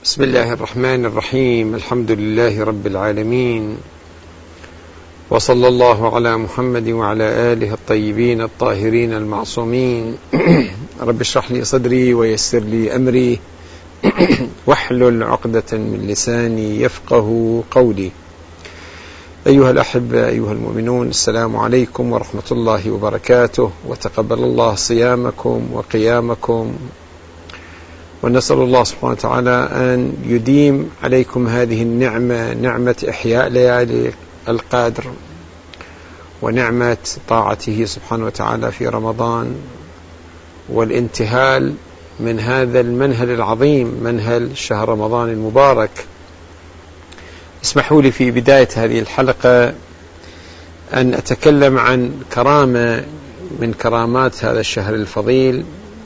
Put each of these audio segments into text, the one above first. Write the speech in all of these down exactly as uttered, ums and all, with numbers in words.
بسم الله الرحمن الرحيم. الحمد لله رب العالمين، وصلى الله على محمد وعلى آله الطيبين الطاهرين المعصومين. رب اشرح لي صدري ويسر لي أمري واحلل عقدة من لساني يفقه قولي. أيها الأحبة، أيها المؤمنون، السلام عليكم ورحمة الله وبركاته، وتقبل الله صيامكم وقيامكم، ونسأل الله سبحانه وتعالى أن يديم عليكم هذه النعمة، نعمة إحياء ليالي القدر ونعمة طاعته سبحانه وتعالى في رمضان، والانتهال من هذا المنهل العظيم، منهل شهر رمضان المبارك. اسمحوا لي في بداية هذه الحلقة أن أتكلم عن كرامة من كرامات هذا الشهر الفضيل،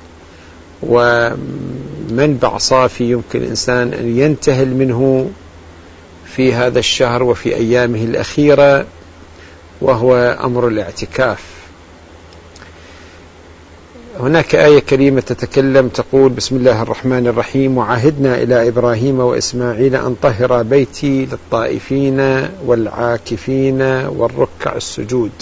ومنبع صافي يمكن الإنسان أن ينتهل منه في هذا الشهر وفي أيامه الأخيرة، وهو أمر الاعتكاف. هناك آية كريمة تتكلم تقول: بسم الله الرحمن الرحيم: وعهدنا إلى إبراهيم وإسماعيل أن طهر بيتي للطائفين والعاكفين والركع السجود.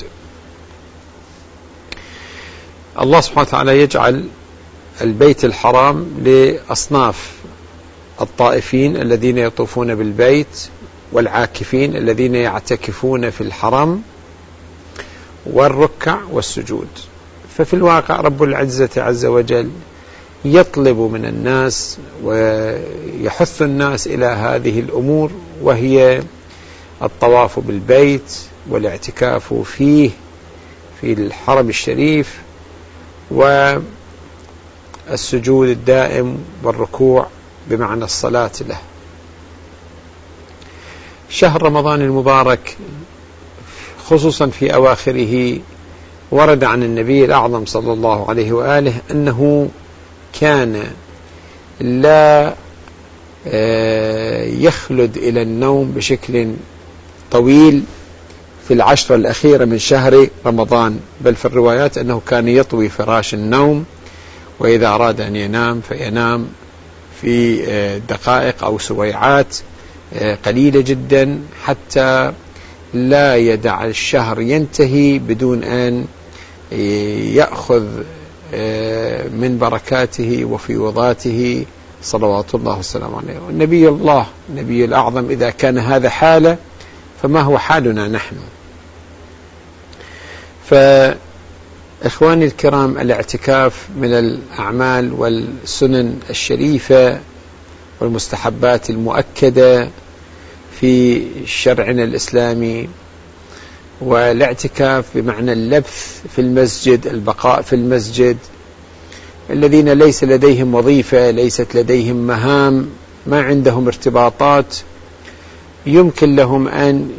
الله سبحانه وتعالى يجعل البيت الحرام لأصناف: الطائفين الذين يطوفون بالبيت، والعاكفين الذين يعتكفون في الحرم، والركع والسجود. ففي الواقع رب العزة عز وجل يطلب من الناس ويحث الناس إلى هذه الأمور، وهي الطواف بالبيت والاعتكاف فيه في الحرم الشريف، والسجود الدائم والركوع بمعنى الصلاة له. شهر رمضان المبارك خصوصا في أواخره ورد عن النبي الأعظم صلى الله عليه وآله أنه كان لا يخلد إلى النوم بشكل طويل في العشرة الأخيرة من شهر رمضان، بل في الروايات أنه كان يطوي فراش النوم، وإذا أراد أن ينام فينام في دقائق أو سويعات قليلة جدا، حتى لا يدع الشهر ينتهي بدون أن يأخذ من بركاته وفيوضاته صلوات الله والسلام عليه. والنبي الله النبي الأعظم إذا كان هذا حاله فما هو حالنا نحن؟ فإخواني الكرام، الاعتكاف من الأعمال والسنن الشريفة والمستحبات المؤكدة في شرعنا الإسلامي. والاعتكاف بمعنى اللبث في المسجد، البقاء في المسجد. الذين ليس لديهم وظيفة، ليست لديهم مهام، ما عندهم ارتباطات، يمكن لهم أن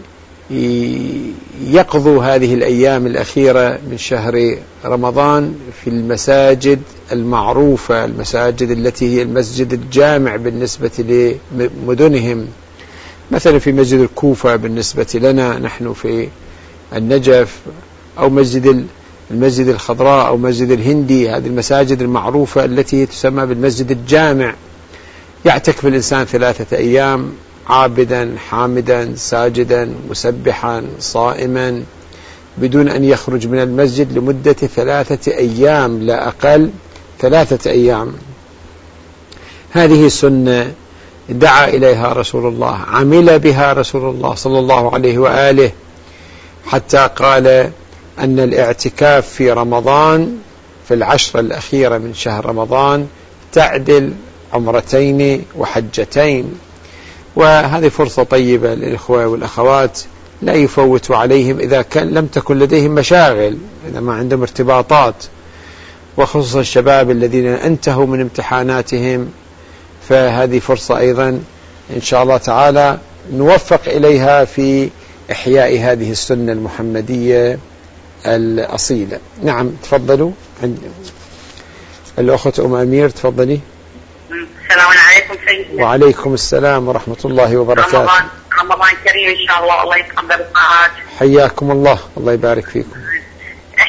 يقضوا هذه الأيام الأخيرة من شهر رمضان في المساجد المعروفة، المساجد التي هي المسجد الجامع بالنسبة لمدنهم، مثلا في مسجد الكوفة بالنسبة لنا نحن في النجف، أو مسجد المسجد الخضراء، أو مسجد الهندي. هذه المساجد المعروفة التي تسمى بالمسجد الجامع. يعتكف الإنسان ثلاثة أيام عابدا حامدا ساجدا مسبحا صائما، بدون أن يخرج من المسجد لمدة ثلاثة أيام لا أقل، ثلاثة أيام. هذه سنة دعا إليها رسول الله، عمل بها رسول الله صلى الله عليه وآله، حتى قال أن الاعتكاف في رمضان في العشرة الأخيرة من شهر رمضان تعدل عمرتين وحجتين. وهذه فرصة طيبة للإخوة والأخوات لا يفوت عليهم إذا كان لم تكن لديهم مشاغل، إذا ما عندهم ارتباطات، وخصوصا الشباب الذين انتهوا من امتحاناتهم، فهذه فرصة أيضا إن شاء الله تعالى نوفق إليها في إحياء هذه السنة المحمدية الأصيلة. نعم، تفضلوا. عند الأخت أم أمير، تفضلي. السلام عليكم سيدنا. وعليكم السلام ورحمة الله وبركاته. رمضان رمضان كريم إن شاء الله، الله يتقبل الطاعات. حياكم الله، الله يبارك فيكم.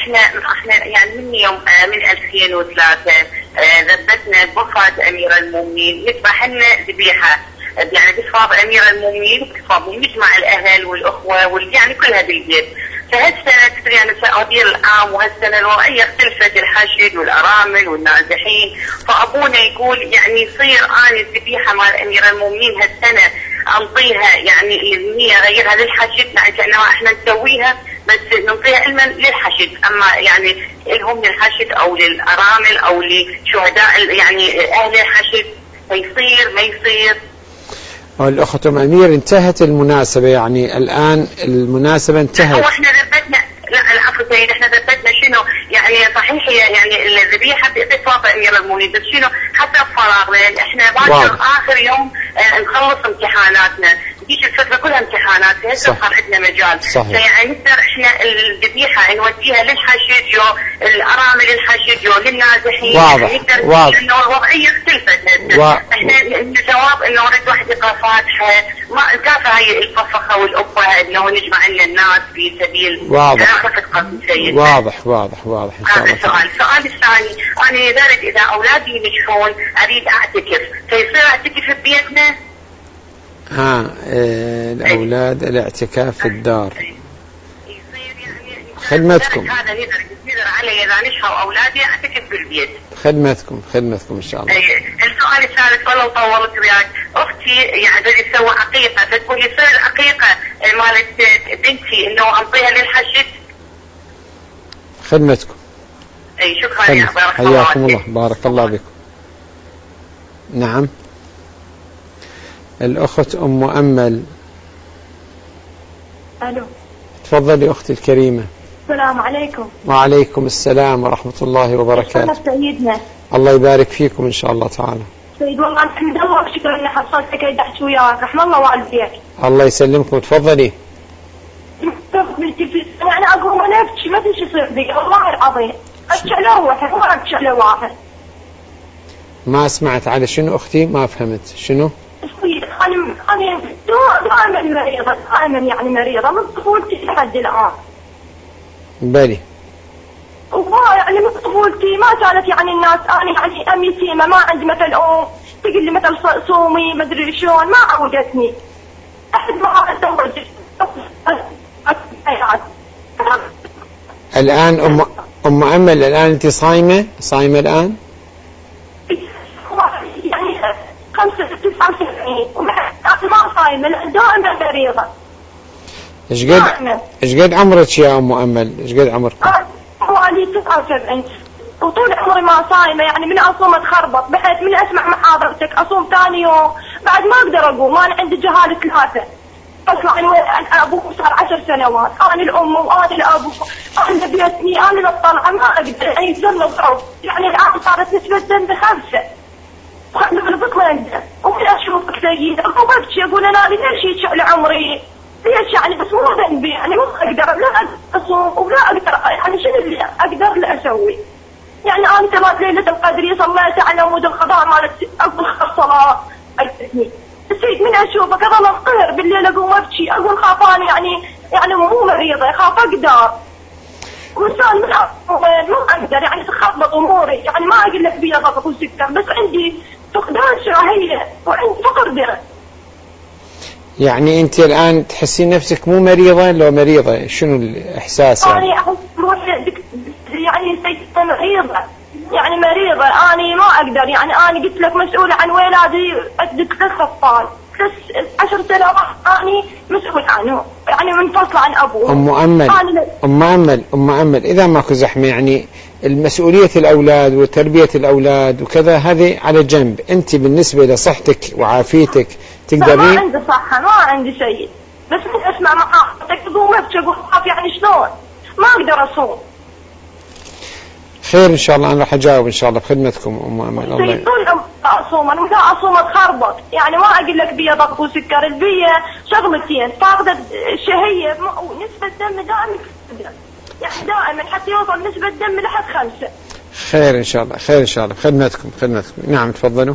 احنا احنا يعني من يوم من ألفين وثلاثة ذبتنا بوفاة امير المؤمنين نذبح لنا ذبيحه يعني بصفاب امير المؤمنين وبصفاب مجمع الاهل والاخوه وال يعني كلها بالبيت. فهالسنه يعني هذه العام وهالسنه الوضعيه اختلفت، الحشد والارامل والنازحين، فابونا يقول يعني يصير اني الذبيحه مال امير المؤمنين هالسنه انطيها يعني هي غيرها للحشد، يعني كانها احنا نسويها بس نعطيها علما للحشد، اما يعني لهم للحشد او للارامل او لشهداء يعني اهل الحشد، فيصير ما يصير. الأخت أم أمير انتهت المناسبة، يعني الآن المناسبة انتهت. واحنا ذبتنا لا العفو سيد احنا ذبتنا شنو يعني صحيح يعني الذبيحه باتصاف امير المؤمنين، بس شنو حتى بفراغ لان احنا باكر اخر يوم اه نخلص امتحاناتنا، تجيش الفتره كلها امتحانات، هسه صار عندنا مجال. فيعني نقدر احنا الذبيحه نوديها للحشد يو الارامل للحشد يو للنازحين. واضح يعني واضح انه الوضعيه اختلفت هسه. و... احنا الجواب انه نريد واحد يقرا فاتحه ما كافه هي الفخخه والابه انه نجمع لنا الناس في سبيل واضح سيد. واضح واضح واضح ان شاء الله. هذا السؤال. السؤال الثاني انا لذلك اذا اولادي ينجحون اريد اعتكف، فيصير اعتكف ببيتنا؟ ها اه الاولاد الاعتكاف في الدار يصير يعني خدمتكم هذا نقدر نقدر علي اذا نجحوا اولادي اعتكف بالبيت. خدمتكم خدمتكم ان شاء الله. السؤال الثالث ولو طولت وياك، اختي يعني بدي تسوي عقيقه، فتقول لي يصير العقيقه مالت بنتي انه انطيها للحشد؟ خدمتكم. اي شكرا يا بارك الله حياكم الله بارك الله بكم. نعم الأخت أم مؤمل. ألو تفضلي أختي الكريمة. السلام عليكم. وعليكم السلام ورحمة الله وبركاته. سيدنا الله يبارك فيكم إن شاء الله تعالى. سيد والله الحمد لله وشكرا إني حصلتك أحكي وياك، رحم الله والديك. الله يسلمكم تفضلي. يعني أقوم أنا أبكي ما تنشي يصير بي والله العظيم، أبكي على واحد ما أبكي على واحد. ما سمعت على شنو أختي؟ ما فهمت شنو؟ أنا أنا دائما مريضة دائما يعني مريضة من طفولتي لحد الآن. بلي. وما يعني من طفولتي ما كانت يعني الناس أنا يعني أم يتيمة ما عندي مثل أم تقول لي مثل صومي ما أدري شلون، ما عودتني. أحد ما أتزوج. الآن أم أم مؤمل الآن أنت صايمة صايمة الآن؟ يعني خمسة تسعة وسبعين ما صايمة دائما مريضة. إيش قد إيش قد عمرك يا أم مؤمل؟ إيش قد عمرك؟ حوالي تسعة وسبعين وطول عمري ما صايمة، يعني من أصوم أتخربط بحيث من أسمع محاضرتك أصوم ثاني يوم بعد ما أقدر أقوم، أنا عندي جهالة ثلاثة. أطلع أنا أبوه صار عشر سنوات، أنا الأم وأنا الأبو، أنا بيتني أنا الطلعة ما أقدر يعني يتزل الضعف، يعني الآن صارت نسبة دم خمسة. وأنا بالبطلة أقدر ومن أشوفك سيد أقوم أبكي أقول أنا ليش يشعل عمري؟ ليش يعني بس مو ذنبي يعني ما أقدر لا أصوم ولا أقدر يعني شنو اللي أقدر لا أسوي؟ يعني أنا ثلاث ليلة القدر صليت على عمود القضاء مالت أقول خمس صلاة أجلسني. السيد من أشوفك أظل أنقهر بالليل أقوم أبكي أقول خافاني يعني يعني مو مريضة خاف أقدر. وإنسان من أقوى ما أقدر يعني تخبط أموري، يعني ما أقول لك بيا ضغط وسكر بس عندي فقدان شراهية وعندي فقر درع. يعني أنت الآن تحسين نفسك مو مريضة لو مريضة شنو الإحساس يعني؟ أنا أحس روحي يعني سيدة مريضة يعني مريضة أنا ما أقدر يعني أنا قلت لك مسؤولة عن ولادي عندك ثلاث أطفال ثلاث عشر سنوات أنا مسؤول عنه يعني منفصلة عن أبوه. أم مؤمل أم مؤمل أم مؤمل إذا ماكو زحمة يعني المسؤولية الأولاد وتربية الأولاد وكذا هذه على جنب، أنت بالنسبة لصحتك وعافيتك تقدرين؟ ما عندي صحة ما عندي شيء بس من أسمع محاضرتك تقوم أبكي أقول خاف يعني شلون ما أقدر أصوم. خير إن شاء الله أنا راح أجاوب إن شاء الله بخدمتكم أم مؤمل. الله يقول أصوم أنا لا أصوم أتخربط يعني ما أقول لك بيا ضغط وسكر، البيا شغلتين فاقدة الشهية ونسبة دم دائما يعني دائما حتى يوصل نسبة دم لحد خمسة. خير إن شاء الله خير إن شاء الله بخدمتكم خدمتكم. نعم تفضلوا.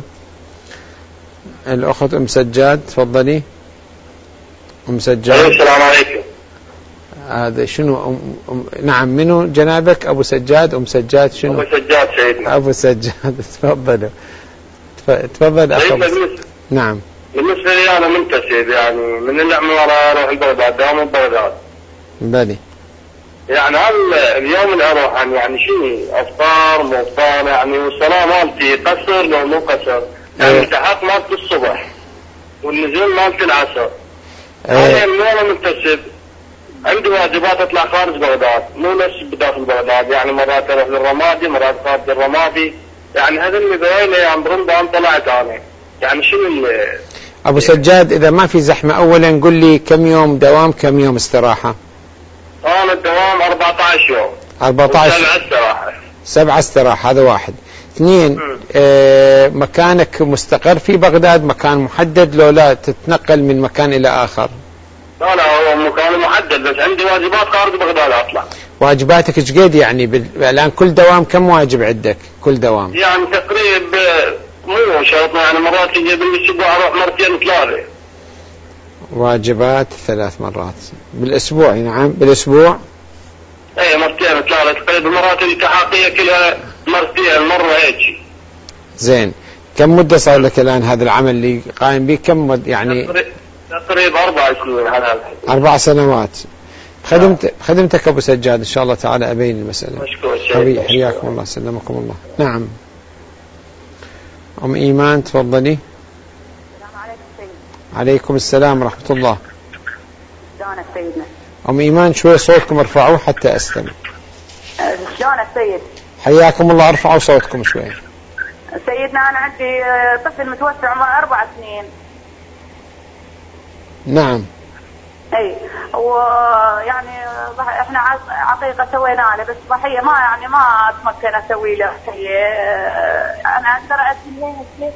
الأخت أم سجاد تفضلي. أم سجاد. السلام عليكم. هذا شنو أم أم نعم منو جنابك؟ أبو سجاد أم سجاد شنو؟ أبو سجاد سيدنا. أبو سجاد تفضلوا تفضل أخي. نعم. بالنسبة لي أنا منتسب يعني من العمارة أروح البغداد دوام البغداد. بلي. يعني هل اليوم اللي أروح يعني شيء أفطار مفطار يعني والصلاة مالتي قصر لو مو قصر؟ يعني التحق مالتي الصبح والنزول مالتي العصر. أنا من أنا منتسب عندي واجبات أطلع خارج بغداد مو نفس بداخل بغداد يعني مرات أروح للرمادي مرات خارج الرمادي يعني هذا اللي بيني يعني برمضان طلعت أنا يعني شنو اللي أبو سجاد إذا ما في زحمة أولا قل لي كم يوم دوام كم يوم استراحة؟ أنا الدوام أربعة عشر يوم أربعة عشر سبعة استراحة سبعة استراحة هذا واحد. اثنين آه مكانك مستقر في بغداد مكان محدد لو لا تتنقل من مكان إلى آخر؟ لا لا هو مكان محدد بس عندي واجبات خارج بغداد أطلع. واجباتك ايش قد يعني بال... الآن كل دوام كم واجب عندك كل دوام؟ يعني تقريبا مو شرط يعني مرات يجي بالأسبوع أروح مرتين ثلاثة. واجبات ثلاث مرات بالأسبوع. نعم بالأسبوع. ايه مرتين ثلاثة تقريبا مرات الالتحاقية كلها مرتين مرة هيك. زين كم مدة صار لك الآن هذا العمل اللي قائم به كم مد يعني؟ تقريبا أربع سنين على أربع سنوات. خدمت خدمتك أبو سجاد إن شاء الله تعالى أبين المسألة. مشكور. حياكم الله سلمكم الله. نعم. أم إيمان تفضلي. السلام عليكم سيد. عليكم السلام ورحمة الله. شلونك سيدنا؟ أم إيمان شوي صوتكم ارفعوه حتى أستمع. شلونك سيد؟ حياكم الله ارفعوا صوتكم شوي. سيدنا أنا عندي طفل متوسع عمره أربع سنين. نعم. اي ويعني احنا عقيقه سوينا له بس ضحيه ما يعني ما اتمكن اسوي له شيء. انا اقدر اسوي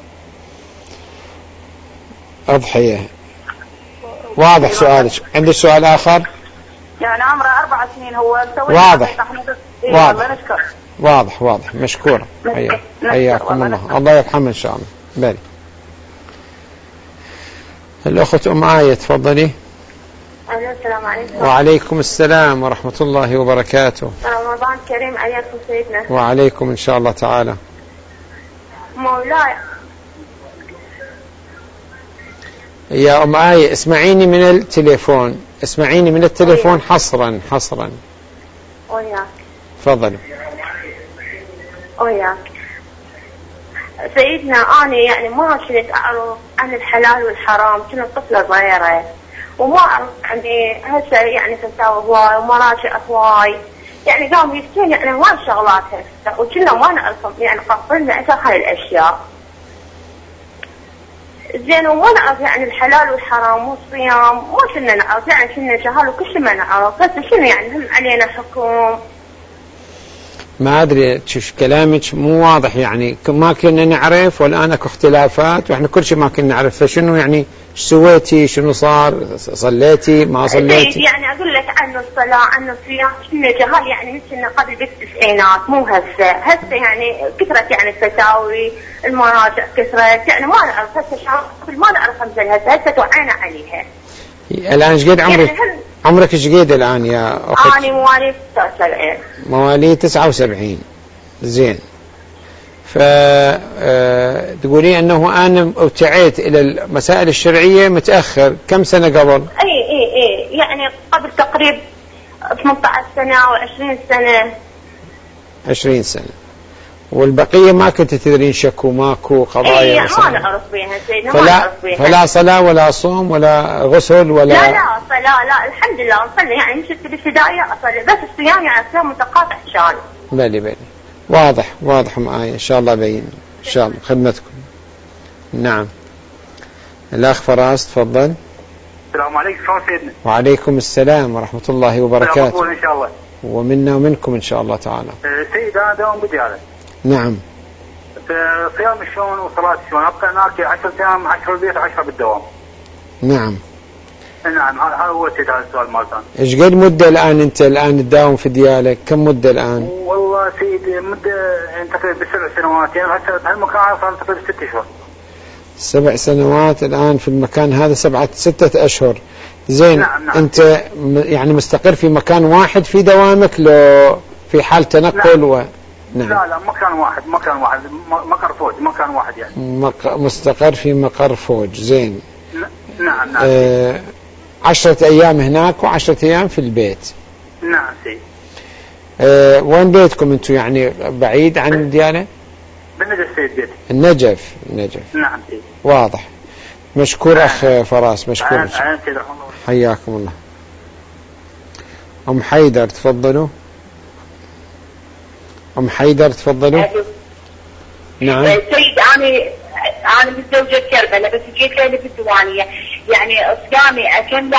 اضحيه. واضح سؤالك. عندك سؤال اخر؟ يعني عمره اربع سنين هو مسوي. واضح. إيه واضح. نشكر. واضح واضح مشكورة. حياكم الله. الله يرحمه إن شاء الله. بالي. الأخت أم آية تفضلي. السلام عليكم. وعليكم السلام ورحمة الله وبركاته. رمضان كريم عليكم سيدنا. وعليكم إن شاء الله تعالى. مولاي يا أم آية اسمعيني من التليفون اسمعيني من التليفون حصرا حصرا. وياك. تفضلي. وياك سيدنا أنا يعني ما كنت أعرف عن الحلال والحرام كنت طفلة صغيرة وما أعرف يعني هسه يعني فتاوى هواي ومراجع هواي يعني قام يفتون يعني هواي شغلات هسه وكنا ما نعرفهم يعني قفلنا أكثر هاي الأشياء زين وما نعرف يعني الحلال والحرام والصيام ما كنا نعرف يعني كنا جهال وكل شيء ما نعرف هسه شنو يعني هم علينا حكم. ما أدري شوف كلامك مو واضح يعني ما كنا نعرف والآن اكو اختلافات وإحنا كل شيء ما كنا نعرف فشنو يعني ايش سويتي شنو صار صليتي ما صليتي؟ يعني أقول لك عنه الصلاة عنه الصيام كنا جهال يعني مثلنا قبل بالتسعينات مو هسه هسه يعني كثرت يعني الفتاوي المراجع كثرت يعني ما نعرف هسه شعب قبل ما نعرف مثل هسه هسه توعينا عليها. الآن ايش قد عمرك؟ يعني عمرك ايش قد الآن يا أخت؟ أنا مواليد تسعة وسبعين. مواليد تسعة وسبعين. زين. فتقولي أنه أنا ابتعيت إلى المسائل الشرعية متأخر كم سنة قبل؟ أي أي أي يعني قبل تقريب ثمانية عشر سنة أو عشرين سنة. عشرين سنة. والبقية ما كنت تدرين شكو ماكو قضايا إيه ما نعرف بيها سيدنا فلا, ما نعرف بيها. فلا صلاة ولا صوم ولا غسل ولا لا لا صلاة لا الحمد لله أصلي يعني مشت بالابتدائية أصلي بس الصيام يعني صيام متقاطع شان. بلي بلي واضح واضح معايا إن شاء الله بين إن شاء الله خدمتكم. نعم الأخ فراس تفضل. السلام عليكم سيدنا. وعليكم السلام ورحمة الله وبركاته. إن شاء الله. ومنا ومنكم إن شاء الله تعالى. سيد أنا دوام بديالة. نعم. صيام شلون وصلاة شلون أبقى هناك عشر أيام عشرة بالبيت وعشرة بالدوام. نعم. نعم هذا هو سيد هذا السؤال مالتان. إيش قد مدة الآن أنت الآن تداوم في ديالك كم مدة الآن؟ والله سيد مدة يعني تقريبا بسبع سنوات يعني هسه بهالمكان صار تقريبا ست أشهر. سبع سنوات الآن في المكان هذا سبعة ستة أشهر زين. نعم نعم. أنت يعني مستقر في مكان واحد في دوامك لو في حال تنقل؟ نعم. و... نعم. لا لا مكان واحد مكان واحد مقر فوج مكان واحد يعني. مق... مستقر في مقر فوج. زين. نعم نعم. آه... عشرة أيام هناك وعشرة أيام في البيت. نعم سي. آه... وين بيتكم أنتم يعني بعيد عن الديانة؟ بالنجف سيد بيت. النجف. النجف. نعم سي. واضح. مشكور أخ فراس، مشكور. عين عين سيد. حياكم الله. أم حيدر تفضلوا. أم حيدر تفضلوا. نعم. سيد أنا أنا متزوجة كربلاء بس جيت لي بالديوانية، يعني صيامي أكمل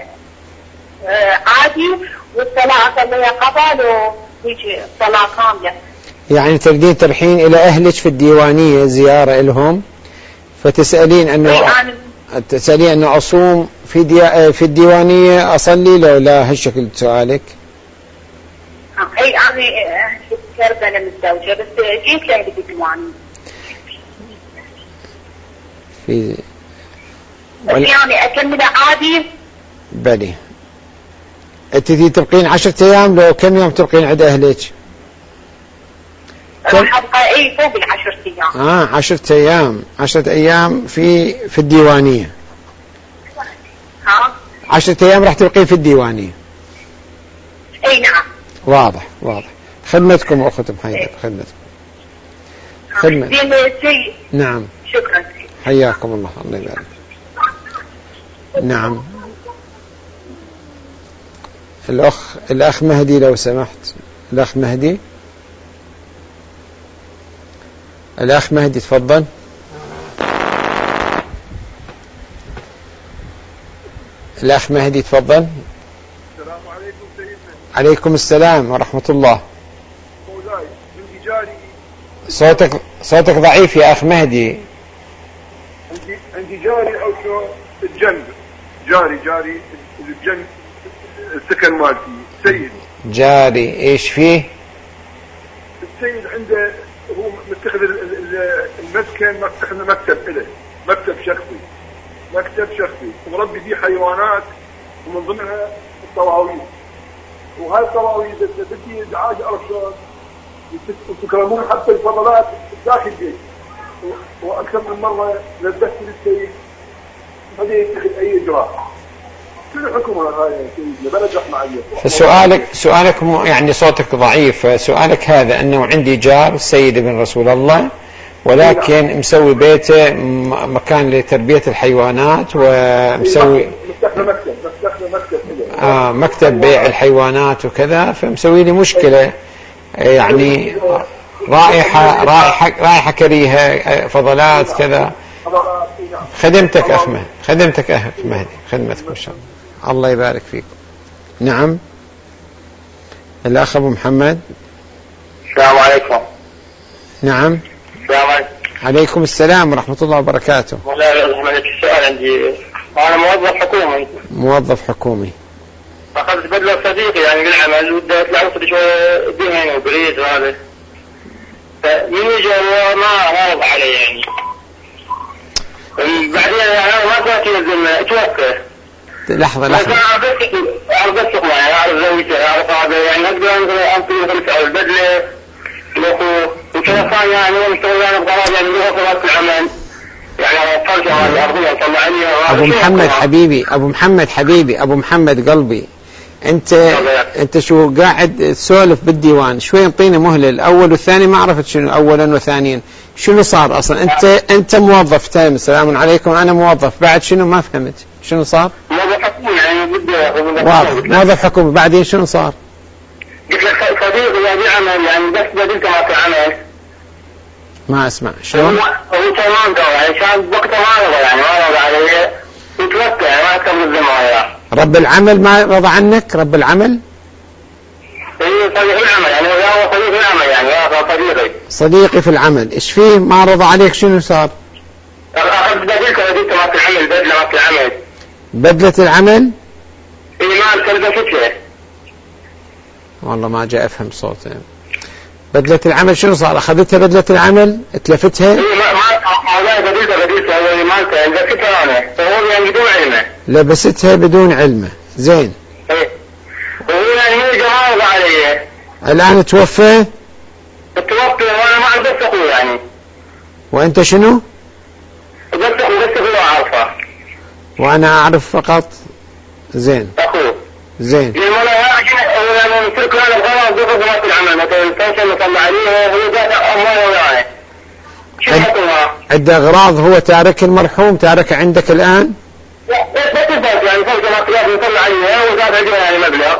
عادي والصلاة أصليها قبل ويجي صلاة كاملة. يعني تريدين ترحين إلى أهلك في الديوانية زيارة لهم، فتسألين أنه تسألين أنه أصوم في دي... في الديوانية أصلي لو لا؟ هالشكل سؤالك؟ أي أنا كربلاء متزوجة بس جيت لي بالديوانية. في وال... يعني أكمل عادي. بلي. أنت تبقين عشرة أيام، لو كم يوم تبقين عند أهلك؟ راح أبقى إيه فوق العشرة أيام. آه عشرة أيام. عشرة أيام في في الديوانية. ها؟ عشرة أيام راح تبقين في الديوانية. أي نعم. واضح واضح. خدمتكم أختم حيدر. خدمتكم. خدمة. نعم. شكرا. حياكم الله. الله يبارك. نعم. الأخ الأخ مهدي لو سمحت. الأخ مهدي. الأخ مهدي تفضل. الأخ مهدي تفضل. السلام عليكم سيدنا. عليكم السلام ورحمة الله. مولاي عندي جاري. صوتك صوتك ضعيف يا أخ مهدي. عندي عندي جاري أو شو الجنب جاري جاري الجنب السكن مالتي سيد. جاري إيش فيه؟ السيد عنده هو متخذ المسكن متخذ مكتب له مكتب شخصي مكتب شخصي ومربي فيه حيوانات ومن ضمنها الطواويس، وهاي الطواويس بدي دعاج أعرف شلون يتكرمون حتى الفضلات داخل البيت، وأكثر من مرة نبهت للسيد هذا يتخذ أي إجراء. شنو الحكومة هاي يا سيدنا؟ بلد رحمة. فسؤالك سؤالك يعني صوتك ضعيف. فسؤالك هذا أنه عندي جار سيد ابن رسول الله ولكن مسوي بيته مكان لتربية الحيوانات ومسوي مستخدم مكتب مستخدم مكتب آه مكتب بيع الحيوانات وكذا، فمسوي لي مشكلة يعني رائحة رائحة رائحة كريهة فضلات كذا. خدمتك أخ مهدي. خدمتك أخ مهدي. خدمتك إن شاء الله. الله يبارك فيك. نعم. الأخ أبو محمد. السلام عليكم. نعم. السلام عليكم. عليكم السلام ورحمة الله وبركاته. والله لك السؤال عندي. أنا موظف حكومي. موظف حكومي. أخذت بدلة صديقي يعني بالعمل وده يطلع وصل شوية دهن وبريد وهذا. فمن يجي هو ما ما وضع عليه يعني. بعدين يعني ما كانت يلزم اتوقع. لحظة لحظة. أعرف أسق معي أعرف زوجته أعرف هذا يعني أقدر أنقل خلف على البدلة الأخوة وكذا كان يعني هو مشتغل يعني بغرض يعني له خلاص العمل يعني فرجة على الأرضية طلع عليها. أبو محمد حبيبي أبو محمد حبيبي أبو محمد قلبي أنت أنت شو قاعد تسولف بالديوان شوي انطينا مهلة الأول والثاني ما عرفت شنو أولا وثانيا شنو صار أصلا. أنت أنت موظف تام السلام عليكم أنا موظف بعد شنو ما فهمت شنو صار. موظف حكومي يعني بدي واضح موظف حكومي بعدين شنو صار. قلت لك صديقي يعني عمل يعني بس بدلت ما في عمل ما أسمع شلون. هو تمام قال يعني كان وقته ما رضى يعني ما رضى عليه وتوقع ما كمل الزمان. رب العمل ما رضى عنك رب العمل. ايه صديق العمل يعني هو صديق العمل يعني هو صديقي صديقي في العمل ايش فيه ما رضى عليك شنو صار. اخذ بدلت بدلت ما في العمل بدله ما في العمل بدلة العمل. ايه ما تلبستها والله ما جاء افهم صوته. بدلة العمل شنو صار اخذتها بدلة العمل اتلفتها. ايه ما ما والله بدلتها بدلتها هو مالته لبستها انا فهو يعني بدون علمه. لبستها بدون علمه. زين. ايه وهو يعني هو جواب علي. الآن توفى؟ توفى وانا ما عندي بس اخوه يعني. وانت شنو؟ بس اخوه بس اخوه اعرفه. وانا اعرف فقط. زين. اخوه. زين. لما انا اجي انا نترك هذا الغرض بياخذ ما في العمل مثلا البنشن اللي طلع عليه هو دافع اموال وياه. شو حكمها؟ عنده اغراض هو تارك المرحوم تارك عندك الان؟ لا بس بس البنك يعني فوق ما طلع نطلع عليه ودافع يعني مبلغ.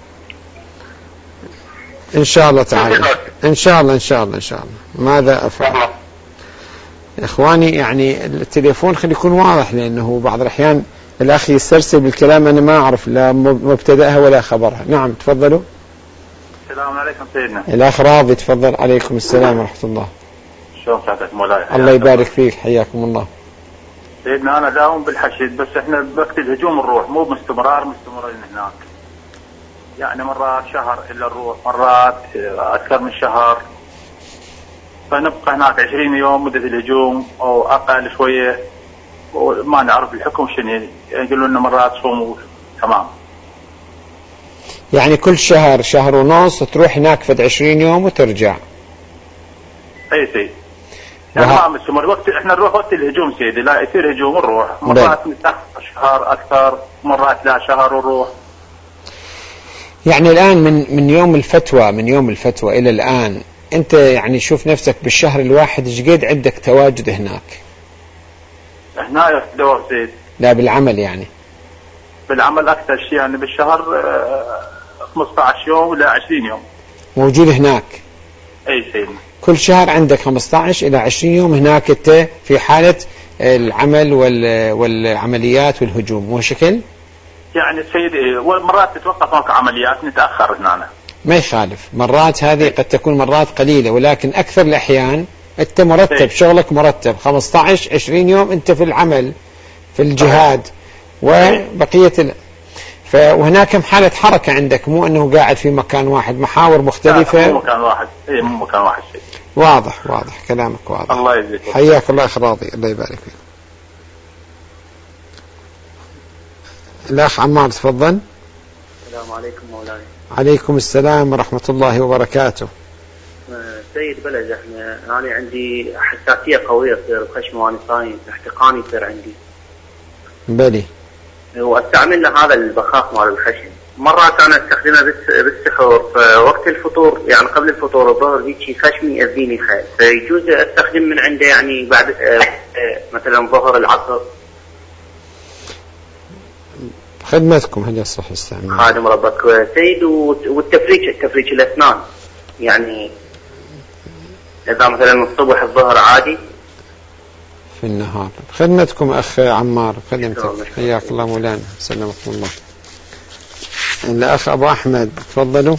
ان شاء الله تعالى. ان شاء الله ان شاء الله ان شاء الله. ماذا افعل؟ اخواني يعني التليفون خلي يكون واضح لانه بعض الاحيان الاخ يسترسل بالكلام انا ما اعرف لا مبتدأها ولا خبرها. نعم تفضلوا. السلام عليكم سيدنا. الاخ راضي تفضل. عليكم السلام ورحمة الله. شلون سعادتك مولاي؟ الله يبارك فيك حياكم الله. سيدنا انا داوم بالحشد بس احنا بوقت الهجوم نروح مو باستمرار مستمرين هناك. يعني مرات شهر الا نروح مرات اكثر من شهر. فنبقى هناك عشرين يوم مدة الهجوم او اقل شوية وما نعرف الحكم شنو. يقولوا لنا مرات صوموا تمام. يعني كل شهر شهر ونص تروح هناك فد عشرين يوم وترجع. اي سيد. يعني وه... ما مستمر وقت احنا نروح وقت الهجوم سيدي لا يصير هجوم نروح مرات نتأخر شهر اكثر مرات لا شهر ونروح. يعني الان من من يوم الفتوى من يوم الفتوى الى الان انت يعني شوف نفسك بالشهر الواحد ايش قد عندك تواجد هناك؟ هنا في دور سيد. لا بالعمل يعني. بالعمل اكثر شيء يعني بالشهر خمسة عشر يوم ل عشرين يوم. موجود هناك. اي سيد. كل شهر عندك خمسة عشر الى عشرين يوم هناك انت في حالة العمل والعمليات والهجوم مو شكل؟ يعني سيدي مرات تتوقف هناك عمليات نتأخر هنا. ما يخالف مرات هذه قد تكون مرات قليلة ولكن أكثر الأحيان أنت مرتب شغلك مرتب خمسة عشر عشرين يوم أنت في العمل في الجهاد وبقية ال... ف... وهناك كم حالة حركة عندك مو أنه قاعد في مكان واحد محاور مختلفة. مو مكان واحد. إيه مو مكان واحد شيء. واضح واضح كلامك واضح. الله يجزيك. حياك الله أخ راضي الله يبارك فيك. الأخ عمار تفضل. السلام عليكم مولاي. عليكم السلام ورحمة الله وبركاته. سيد بلد احنا انا عندي حساسية قوية تصير بخشم وانا صايم احتقان يصير عندي. بلي. واستعمل هذا البخاخ مال الخشم. مرات انا استخدمه بالسحور فوقت الفطور يعني قبل الفطور الظهر هيك خشمي يأذيني خير فيجوز استخدم من عنده يعني بعد مثلا ظهر العصر. خدمتكم هل يصح استعمال؟ خادم ربك سيد. والتفريج التفريج الأسنان يعني إذا مثلا الصبح الظهر عادي في النهار. خدمتكم أخ عمار خدمتك حياك الله مولانا سلمكم الله. الأخ أبو أحمد تفضلوا.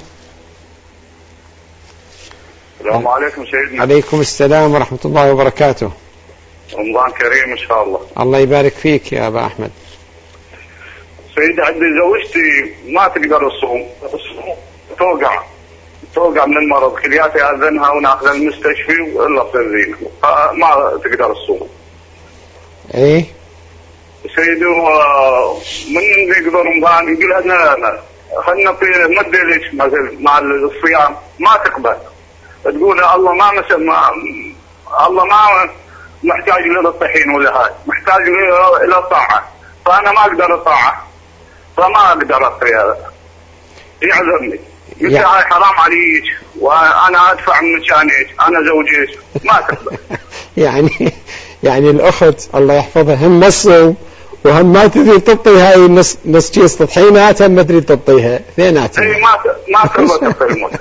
السلام عليكم سيدنا. عليكم السلام ورحمة الله وبركاته. رمضان كريم إن شاء الله. الله يبارك فيك يا أبا أحمد. سيدي عندي زوجتي ما تقدر الصوم توقع توقع من المرض كلياتها أذنها وناخذها المستشفى وإلا تصير زينة ما تقدر الصوم. إيه سيدي من يقدر رمضان يقول لنا خلنا في مدة ليش مع الصيام ما تقبل تقول الله ما مس ما الله ما محتاج إلى الطحين ولا هاي محتاج إلى الطاعة فأنا ما أقدر الطاعة فما أقدر أطيع هذا يعذرني مثل هاي حرام عليك وأنا أدفع من مكانك أنا زوجك ما تقبل. يعني يعني الأخت الله يحفظها هم نصوا وهم ما تدري تطي هاي النص نص كيس تطحينات هم ما تدري تطيها اثنيناتها. اي ما ما تقدر تطيها.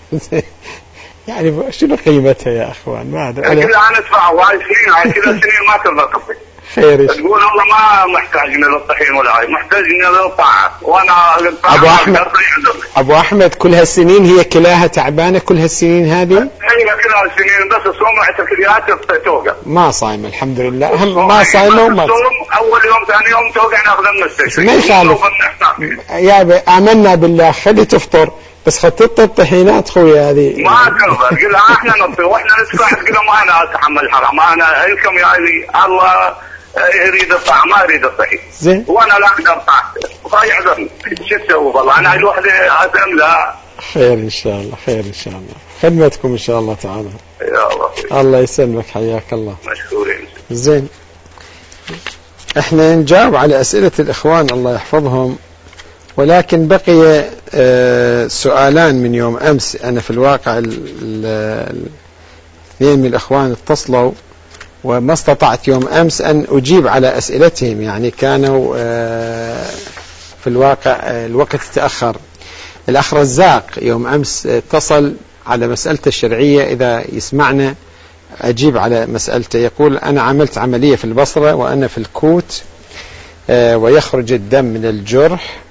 يعني شنو قيمتها يا اخوان ما ادري. انا كذا انا ادفع وايد سنين هاي كذا سنين ما تقدر تطي. خير تقول الله ما محتاج من الطحين ولا هاي محتاج من الطاعة وانا ابو احمد ابو احمد كل هالسنين هي كلاها تعبانه كل هالسنين هذه؟ هي كل هالسنين بس الصوم اعتكاليات توقع. ما صايمه الحمد لله هم ما صايمه وما اول يوم ثاني يوم توقع ناخذ المستشفى. ما يخالف يا امنا بالله خلي تفطر بس خطط الطحينات خويا هذه ما تقدر قل احنا نطي واحنا ندفع قل ما انا اتحمل الحرام انا لكم يعني الله يريد يطلع ما يريد يطلع زين وانا لا اقدر اطلع فيعذرني شو اسوي والله انا الوحده عزم لا. خير ان شاء الله خير ان شاء الله خدمتكم ان شاء الله تعالى. يا الله الله يسلمك حياك الله. مشكورين. زين احنا نجاوب على اسئله الاخوان الله يحفظهم، ولكن بقي سؤالان من يوم امس. انا في الواقع اثنين من الاخوان اتصلوا وما استطعت يوم أمس أن أجيب على أسئلتهم، يعني كانوا في الواقع الوقت تأخر. الأخ رزاق يوم أمس اتصل على مسألة الشرعية، إذا يسمعنا أجيب على مسألته. يقول أنا عملت عملية في البصرة وأنا في الكوت ويخرج الدم من الجرح،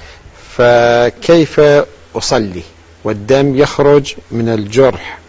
فكيف أصلي والدم يخرج من الجرح؟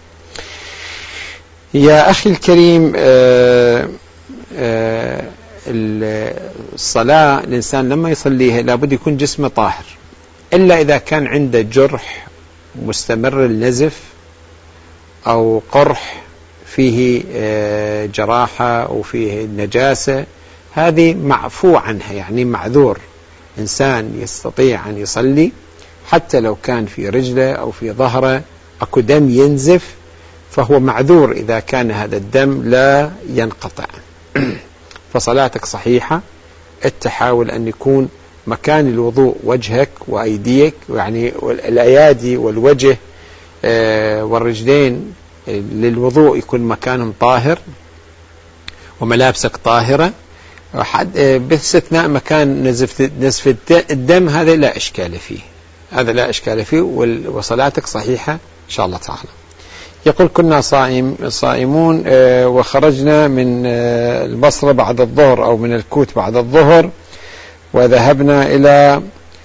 يا أخي الكريم، آآ آآ الصلاة الإنسان لما يصليها لابد يكون جسمه طاهر، إلا إذا كان عنده جرح مستمر النزف أو قرح فيه جراحة أو فيه نجاسة، هذه معفو عنها، يعني معذور. إنسان يستطيع أن يصلي حتى لو كان في رجله أو في ظهره أكو دم ينزف، فهو معذور إذا كان هذا الدم لا ينقطع. فصلاتك صحيحة. التحاول أن يكون مكان الوضوء وجهك وأيديك، يعني الأيادي والوجه والرجلين للوضوء يكون مكانهم طاهر وملابسك طاهرة، باستثناء مكان نزف نزف الدم، هذا لا إشكال فيه، هذا لا إشكال فيه، وصلاتك صحيحة إن شاء الله تعالى. يقول كنا صائم صائمون وخرجنا من البصرة بعد الظهر أو من الكوت بعد الظهر، وذهبنا إلى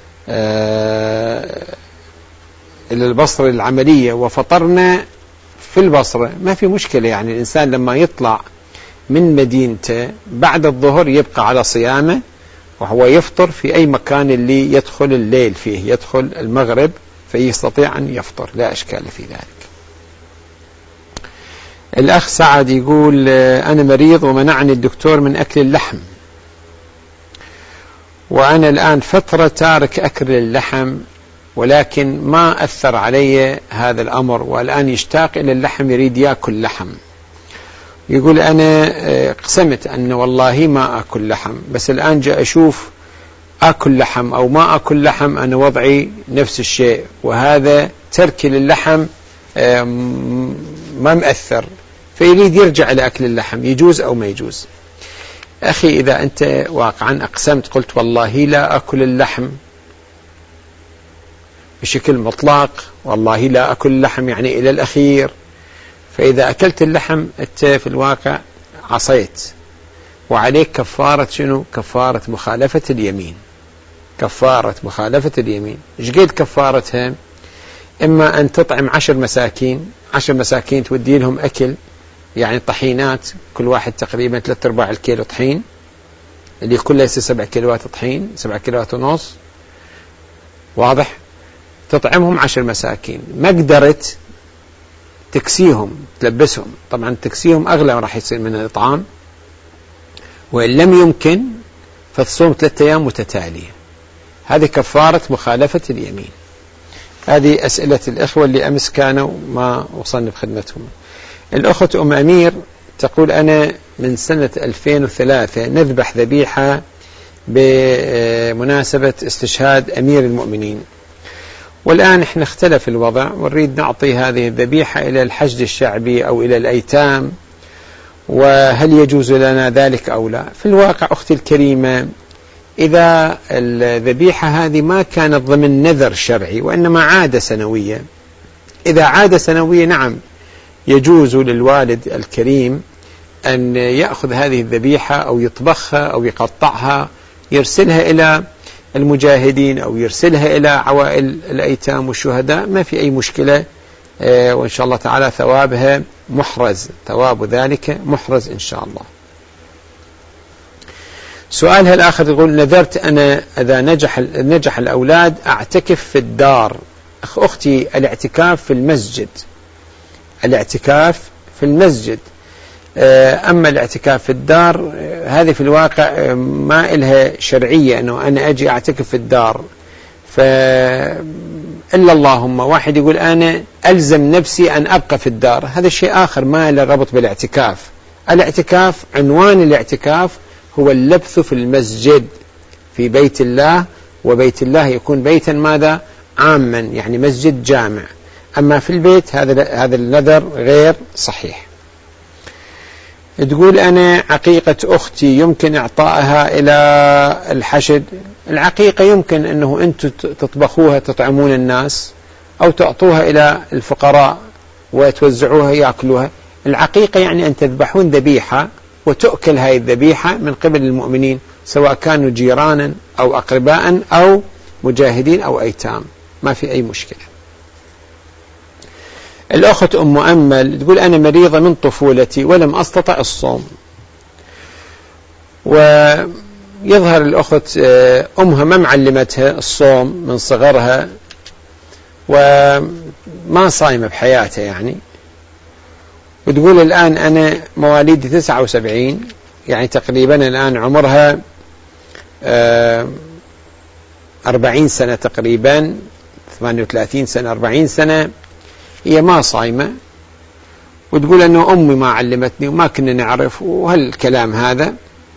إلى البصرة العملية وفطرنا في البصرة. ما في مشكلة، يعني الإنسان لما يطلع من مدينته بعد الظهر يبقى على صيامه، وهو يفطر في أي مكان اللي يدخل الليل فيه، يدخل المغرب فيستطيع أن يفطر، لا إشكال في ذلك. الأخ سعد يقول أنا مريض ومنعني الدكتور من أكل اللحم، وأنا الآن فترة تارك أكل اللحم، ولكن ما أثر علي هذا الأمر، والآن يشتاق إلى اللحم، يريد يأكل لحم. يقول أنا قسمت أن والله ما أكل لحم، بس الآن جاء أشوف أكل لحم أو ما أكل لحم أنا وضعي نفس الشيء، وهذا تركي للحم ما مأثر، فيريد يرجع إلى أكل اللحم. يجوز أو ما يجوز؟ أخي إذا أنت واقعا أقسمت قلت والله لا أكل اللحم بشكل مطلق، والله لا أكل اللحم يعني إلى الأخير، فإذا أكلت اللحم أنت في الواقع عصيت، وعليك كفارة شنو؟ كفارة مخالفة اليمين. كفارة مخالفة اليمين إيش قد كفارتها؟ إما أن تطعم عشر مساكين، عشر مساكين تودي لهم أكل، يعني طحينات، كل واحد تقريبا ثلاثة أرباع الكيلو طحين، اللي كله يصير سبع كيلوات طحين، سبع كيلوات ونص، واضح؟ تطعمهم عشر مساكين. ما قدرت تكسيهم تلبسهم، طبعا تكسيهم أغلى راح يصير من الإطعام، وإن لم يمكن فتصوم ثلاثة أيام متتالية. هذه كفارة مخالفة اليمين. هذه أسئلة الإخوة اللي أمس كانوا ما وصلنا بخدمتهم. الأخت أم أمير تقول أنا من سنة ألفين وثلاثة نذبح ذبيحة بمناسبة استشهاد أمير المؤمنين، والآن احنا اختلف الوضع ونريد نعطي هذه الذبيحة إلى الحشد الشعبي أو إلى الأيتام، وهل يجوز لنا ذلك أو لا؟ في الواقع أختي الكريمة، إذا الذبيحة هذه ما كانت ضمن نذر شرعي وإنما عادة سنوية، إذا عادة سنوية نعم يجوز للوالد الكريم أن يأخذ هذه الذبيحة أو يطبخها أو يقطعها يرسلها إلى المجاهدين أو يرسلها إلى عوائل الأيتام والشهداء، ما في أي مشكلة، وإن شاء الله تعالى ثوابها محرز، ثواب ذلك محرز إن شاء الله. سؤالها الآخر يقول نذرت أنا إذا نجح نجح الأولاد أعتكف في الدار. أخ أختي الاعتكاف في المسجد، الاعتكاف في المسجد أما الاعتكاف في الدار هذه في الواقع ما إلها شرعية أنه أنا أجي أعتكف في الدار، فإلا اللهم واحد يقول أنا ألزم نفسي أن أبقى في الدار، هذا شيء آخر ما له ربط بالاعتكاف. الاعتكاف عنوان الاعتكاف هو اللبث في المسجد في بيت الله، وبيت الله يكون بيتا ماذا؟ عاما، يعني مسجد جامع. أما في البيت هذا هذا النذر غير صحيح. تقول أنا عقيقة أختي يمكن إعطائها إلى الحشد؟ العقيقة يمكن أنه أنتم تطبخوها تطعمون الناس، أو تعطوها إلى الفقراء وتوزعوها يأكلوها. العقيقة يعني أن تذبحون ذبيحة وتؤكل هذه الذبيحة من قبل المؤمنين، سواء كانوا جيرانا أو أقرباء أو مجاهدين أو أيتام، ما في أي مشكلة. الأخت أم مؤمل تقول أنا مريضة من طفولتي ولم أستطع الصوم، ويظهر الأخت أمها ما معلمتها الصوم من صغرها وما صايمة بحياتها يعني، وتقول الآن أنا مواليد تسعة وسبعين، يعني تقريبا الآن عمرها أربعين سنة تقريبا، ثمانية وثلاثين سنة أربعين سنة، هي ما صايمة، وتقول أنه أمي ما علمتني وما كنا نعرف وهالكلام هذا،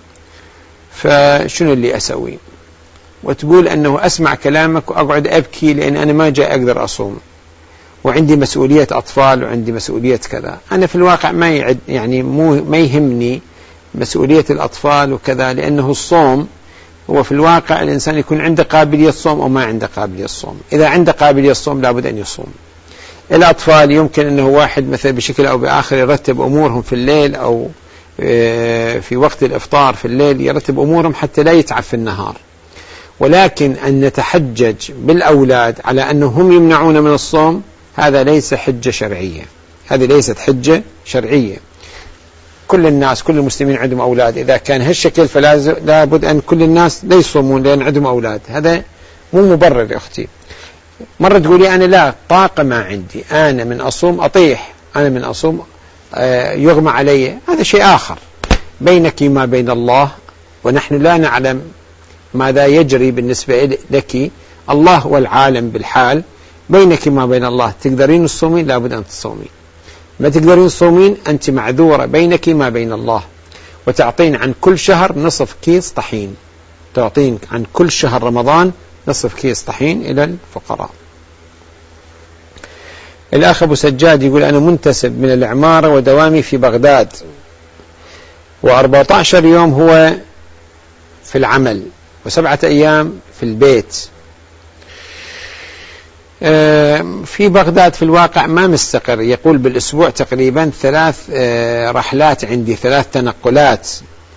فشنو اللي أسوي؟ وتقول أنه أسمع كلامك وأقعد أبكي لأن أنا ما جاء أقدر أصوم، وعندي مسؤولية أطفال وعندي مسؤولية كذا. أنا في الواقع ما يعد يعني مو ما يهمني مسؤولية الأطفال وكذا، لأنه الصوم هو في الواقع الإنسان يكون عنده قابلية الصوم أو ما عنده قابلية الصوم. إذا عنده قابلية الصوم لابد أن يصوم. الأطفال يمكن أنه واحد مثلا بشكل أو بآخر يرتب أمورهم في الليل أو في وقت الإفطار في الليل، يرتب أمورهم حتى لا يتعب في النهار. ولكن أن نتحجج بالأولاد على أنهم يمنعون من الصوم، هذا ليس حجة شرعية، هذه ليست حجة شرعية. كل الناس كل المسلمين عندهم أولاد، إذا كان هالشكل فلا بد أن كل الناس لا يصومون لأن عندهم أولاد، هذا مو مبرر يا أختي. مرة تقولي أنا لا طاقة ما عندي، أنا من أصوم أطيح، أنا من أصوم يغمى علي، هذا شيء آخر بينك ما بين الله، ونحن لا نعلم ماذا يجري بالنسبة لك، الله هو العالم بالحال. بينك ما بين الله، تقدرين تصومين لابد أن تصومين، ما تقدرين تصومين أنت معذورة بينك ما بين الله. وتعطين عن كل شهر نصف كيس طحين، تعطين عن كل شهر رمضان نصف كيس طحين إلى الفقراء. الأخ أبو سجاد يقول أنا منتسب من العمارة ودوامي في بغداد، وأربعة عشر يوم هو في العمل وسبعة أيام في البيت. في بغداد في الواقع ما مستقر، يقول بالأسبوع تقريبا ثلاث رحلات عندي، ثلاث تنقلات،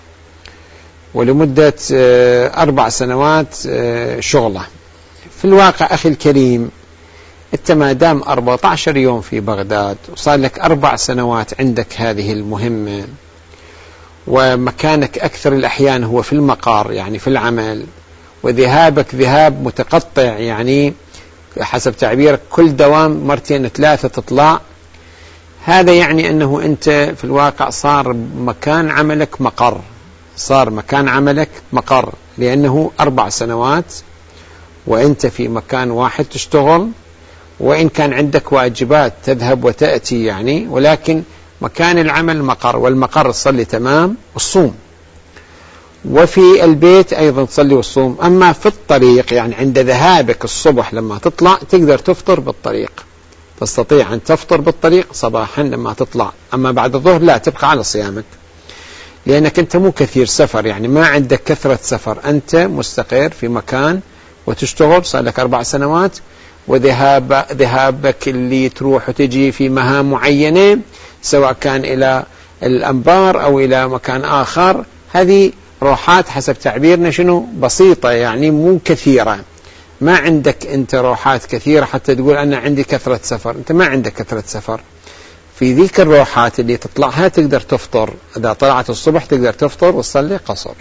ولمدة أربع سنوات شغلة. في الواقع أخي الكريم، أنت ما دام أربعة عشر يوم في بغداد وصار لك أربع سنوات عندك هذه المهمة، ومكانك أكثر الأحيان هو في المقر يعني في العمل، وذهابك ذهاب متقطع يعني حسب تعبيرك كل دوام مرتين ثلاثة تطلع، هذا يعني أنه أنت في الواقع صار مكان عملك مقر، صار مكان عملك مقر، لأنه أربع سنوات وأنت في مكان واحد تشتغل، وإن كان عندك واجبات تذهب وتأتي يعني، ولكن مكان العمل مقر، والمقر تصلي تمام والصوم، وفي البيت أيضا تصلي والصوم. أما في الطريق يعني عند ذهابك الصبح لما تطلع تقدر تفطر بالطريق، تستطيع أن تفطر بالطريق صباحا لما تطلع، أما بعد الظهر لا، تبقى على صيامك، لأنك أنت مو كثير سفر، يعني ما عندك كثرة سفر، أنت مستقر في مكان وتشتغل صار لك أربع سنوات، وذهاب ذهابك اللي تروح وتجي في مهام معينة سواء كان إلى الأنبار أو إلى مكان آخر، هذه روحات حسب تعبيرنا شنو بسيطة يعني مو كثيرة. ما عندك أنت روحات كثيرة حتى تقول أنا عندي كثرة سفر، أنت ما عندك كثرة سفر. في ذيك الروحات اللي تطلعها تقدر تفطر، إذا طلعت الصبح تقدر تفطر وتصلي قصر.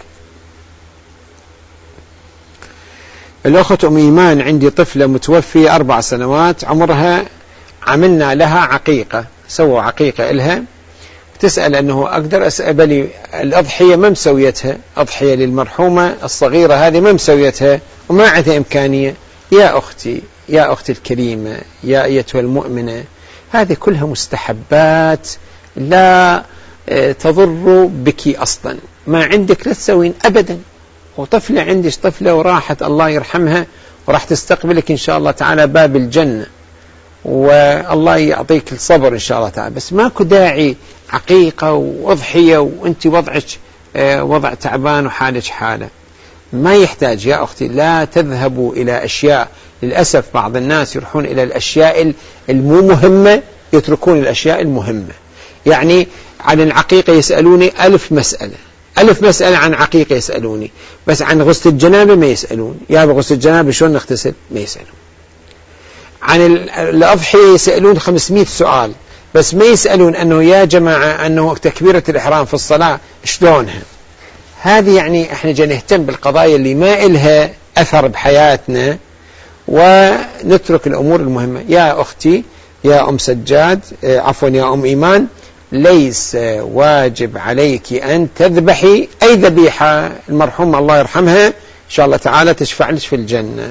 الأخت أم إيمان عندي طفلة متوفية أربع سنوات عمرها، عملنا لها عقيقة، سووا عقيقة إلها، تسأل أنه أقدر أسأل الأضحية ما مسويتها، أضحية للمرحومة الصغيرة هذه ما مسويتها وما عندها إمكانية. يا أختي يا أختي الكريمة يا أيتها المؤمنة، هذه كلها مستحبات لا تضر بك أصلا، ما عندك لا تسوين أبدا. وطفلة عندش طفلة وراحت الله يرحمها وراح تستقبلك إن شاء الله تعالى باب الجنة، والله يعطيك الصبر إن شاء الله تعالى، بس ماكو داعي عقيقة وأضحية وأنت وضعك وضع تعبان وحالك حالة. ما يحتاج يا أختي، لا تذهبوا إلى أشياء. للأسف بعض الناس يروحون إلى الأشياء المو مهمة يتركون الأشياء المهمة. يعني عن العقيقة يسألوني ألف مسألة ألف مسألة عن عقيقة يسألوني، بس عن غسل الجنابة ما يسألون. يا بغسل الجنابة شلون نغتسل ما يسألون. عن الأضحية يسألون خمسمائة سؤال، بس ما يسألون أنه يا جماعة أنه تكبيرة الإحرام في الصلاة شلونها. هذه يعني احنا جا نهتم بالقضايا اللي ما إلها أثر بحياتنا ونترك الأمور المهمة. يا أختي يا أم سجاد، عفوا يا أم إيمان، ليس واجب عليك أن تذبحي أي ذبيحة. المرحومة الله يرحمها إن شاء الله تعالى تشفع لك في الجنة.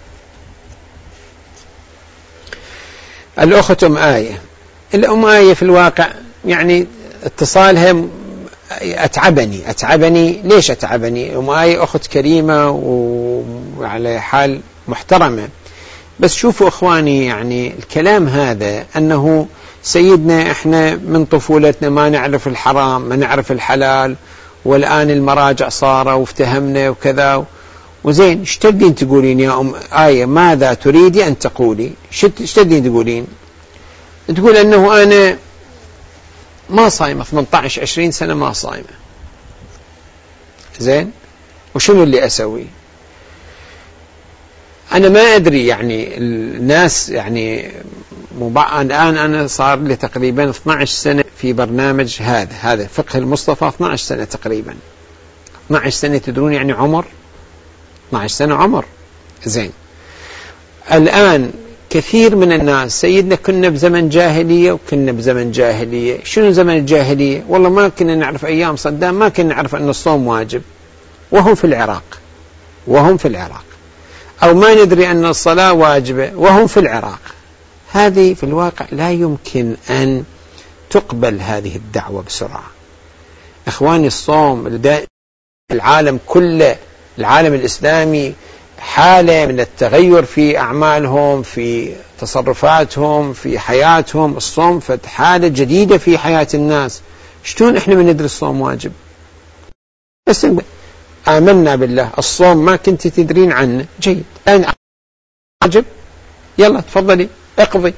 الأخت أم آية، الأم آية في الواقع يعني اتصالها أتعبني أتعبني ليش أتعبني؟ أم آية أخت كريمة وعلى حال محترمة، بس شوفوا إخواني يعني الكلام هذا أنه سيدنا إحنا من طفولتنا ما نعرف الحرام ما نعرف الحلال، والآن المراجع صار وافتهمنا وكذا وزين. ايش تبدين تقولين يا أم آية؟ ماذا تريدي أن تقولي؟ ايش تبدين تقولين؟ تقول أنه أنا ما صايمة ثمانية عشر عشرين سنة ما صايمة، زين وشنو اللي أسوي؟ أنا ما أدري يعني الناس يعني الآن أنا صار لي تقريبا اثنتي عشرة سنة في برنامج هذا هذا فقه المصطفى، اثنتي عشرة سنة تقريبا. اثنتي عشرة سنة تدرون يعني عمر؟ اثنتي عشرة سنة عمر، زين. الآن كثير من الناس سيدنا كنا بزمن جاهلية وكنا بزمن جاهلية. شنو زمن الجاهلية؟ والله ما كنا نعرف أيام صدام ما كنا نعرف أن الصوم واجب وهم في العراق وهم في العراق أو ما ندري أن الصلاة واجبة وهم في العراق. هذه في الواقع لا يمكن أن تقبل هذه الدعوة بسرعة. إخواني الصوم العالم كله العالم الإسلامي حالة من التغير في أعمالهم في تصرفاتهم في حياتهم. الصوم حالة جديدة في حياة الناس. شلون إحنا من ندري الصوم واجب؟ بس آمنا بالله الصوم ما كنت تدرين عنه جيد، الآن واجب يلا تفضلي اقضي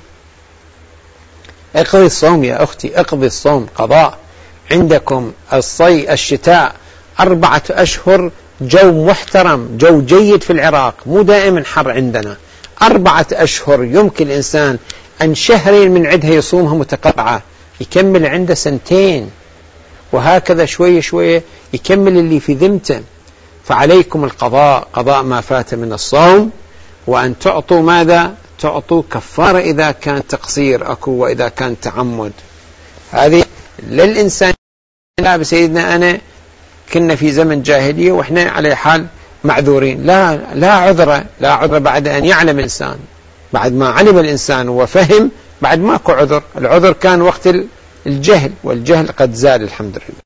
اقضي الصوم يا أختي، اقضي الصوم قضاء. عندكم الصي الشتاء أربعة أشهر جو محترم جو جيد في العراق، مو دائما حر عندنا. أربعة أشهر يمكن الإنسان أن شهرين من عدها يصومها متقطعة يكمل عنده سنتين، وهكذا شوية شوية يكمل اللي في ذمته. فعليكم القضاء قضاء ما فات من الصوم، وأن تعطوا ماذا؟ تعطوا كفارة إذا كان تقصير أكو وإذا كان تعمد. هذه للإنسان. لا بسيدنا أنا كنا في زمن جاهلية وإحنا على حال معذورين. لا لا عذر لا عذر بعد أن يعلم الإنسان، بعد ما علم الإنسان وفهم بعد ماكو عذر. العذر كان وقت الجهل، والجهل قد زال الحمد لله.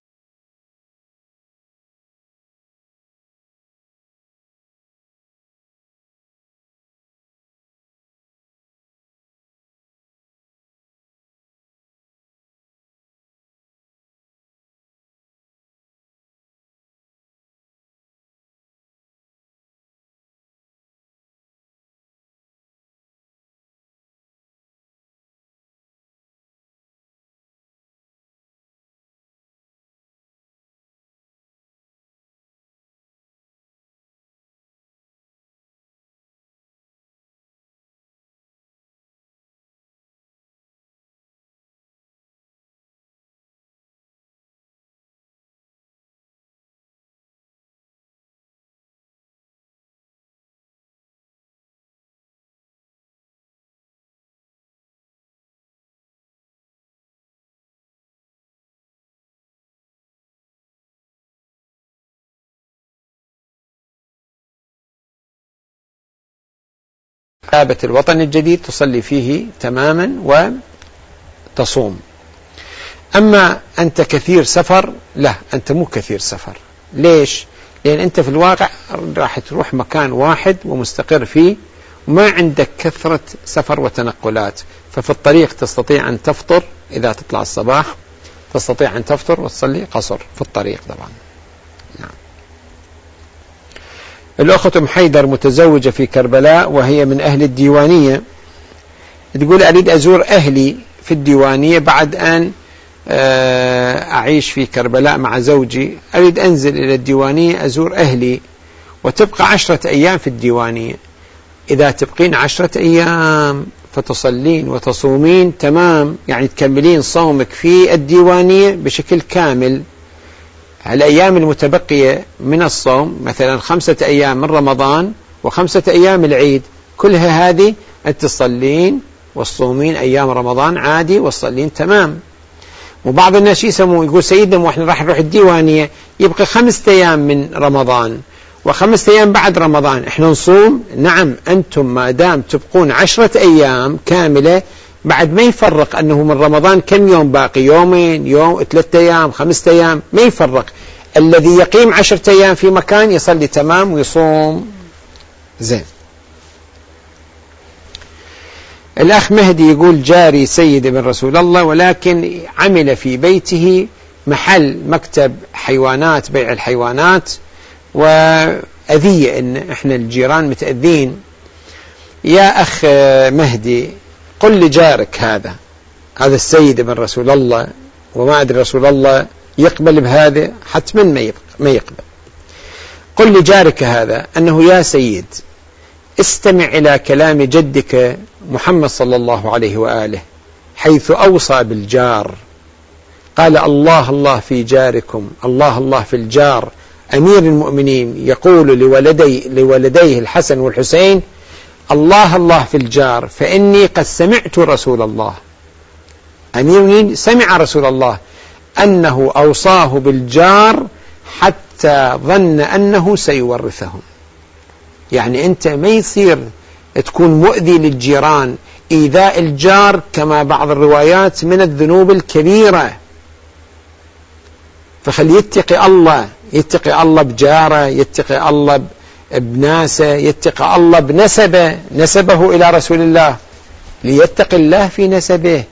ثابة الوطن الجديد تصلي فيه تماما وتصوم. أما أنت كثير سفر، لا، أنت مو كثير سفر. ليش؟ لأن أنت في الواقع راح تروح مكان واحد ومستقر فيه وما عندك كثرة سفر وتنقلات، ففي الطريق تستطيع أن تفطر إذا تطلع الصباح، تستطيع أن تفطر وتصلي قصر في الطريق طبعا. نعم. الأخت أم حيدر متزوجة في كربلاء وهي من أهل الديوانية، تقول أريد أزور أهلي في الديوانية بعد أن أعيش في كربلاء مع زوجي، أريد أنزل إلى الديوانية أزور أهلي وتبقى عشرة أيام في الديوانية. إذا تبقين عشرة أيام فتصلين وتصومين تمام، يعني تكملين صومك في الديوانية بشكل كامل. الأيام المتبقية من الصوم مثلا خمسة أيام من رمضان وخمسة أيام العيد، كلها هذه أنت تصلين والصومين أيام رمضان عادي والصلين تمام. وبعض الناس يسموا يقول سيدنا وإحنا راح نروح الديوانية يبقى خمسة أيام من رمضان وخمسة أيام بعد رمضان إحنا نصوم. نعم، أنتم ما دام تبقون عشرة أيام كاملة بعد ما يفرق أنه من رمضان كم يوم باقي، يومين، يوم، ثلاثة أيام، خمسة أيام، ما يفرق. الذي يقيم عشرة أيام في مكان يصلي تمام ويصوم زين. الأخ مهدي يقول جاري سيد ابن رسول الله ولكن عمل في بيته محل مكتب حيوانات، بيع الحيوانات، وأذية إن إحنا الجيران متأذين. يا أخ مهدي قل لجارك هذا هذا السيد ابن رسول الله وما أدري رسول الله يقبل بهذا، حتما ما ما يقبل. قل لجارك هذا أنه يا سيد استمع إلى كلام جدك محمد صلى الله عليه وآله حيث أوصى بالجار، قال الله الله في جاركم، الله الله في الجار. أمير المؤمنين يقول لولدي لولديه الحسن والحسين الله الله في الجار، فإني قد سمعت رسول الله، أمير المؤمنين سمع رسول الله أنه أوصاه بالجار حتى ظن أنه سيورثهم. يعني أنت ما يصير تكون مؤذي للجيران. إيذاء الجار كما بعض الروايات من الذنوب الكبيرة، فخلي يتقي الله، يتقي الله بجاره، يتقي الله بناسه، يتقي الله بنسبه، نسبه إلى رسول الله، ليتقي الله في نسبه.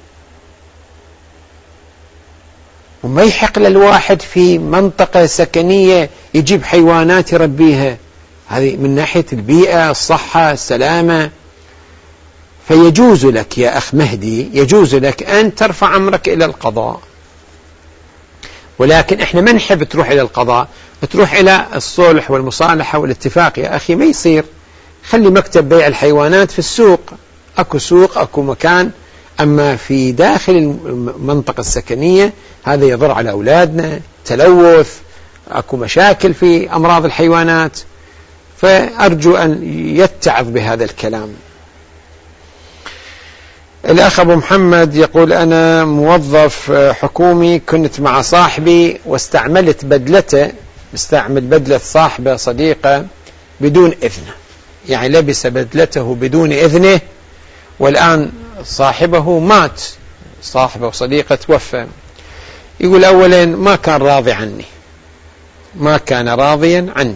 وما يحق للواحد في منطقة سكنية يجيب حيوانات يربيها، هذه من ناحية البيئة، الصحة، السلامة. فيجوز لك يا أخ مهدي، يجوز لك أن ترفع أمرك إلى القضاء، ولكن إحنا ما نحب تروح إلى القضاء، تروح إلى الصلح والمصالحة والاتفاق. يا أخي ما يصير، خلي مكتب بيع الحيوانات في السوق، أكو سوق، أكو مكان. أما في داخل المنطقة السكنية هذا يضر على أولادنا، تلوث، أكو مشاكل في أمراض الحيوانات. فأرجو أن يتعظ بهذا الكلام. الأخ أبو محمد يقول أنا موظف حكومي، كنت مع صاحبي واستعملت بدلته، استعمل بدلة صاحبه صديقه بدون إذنه، يعني لبس بدلته بدون إذنه، والآن صاحبه مات، صاحبه وصديقه توفى. يقول أولا ما كان راضي عني، ما كان راضيا عني،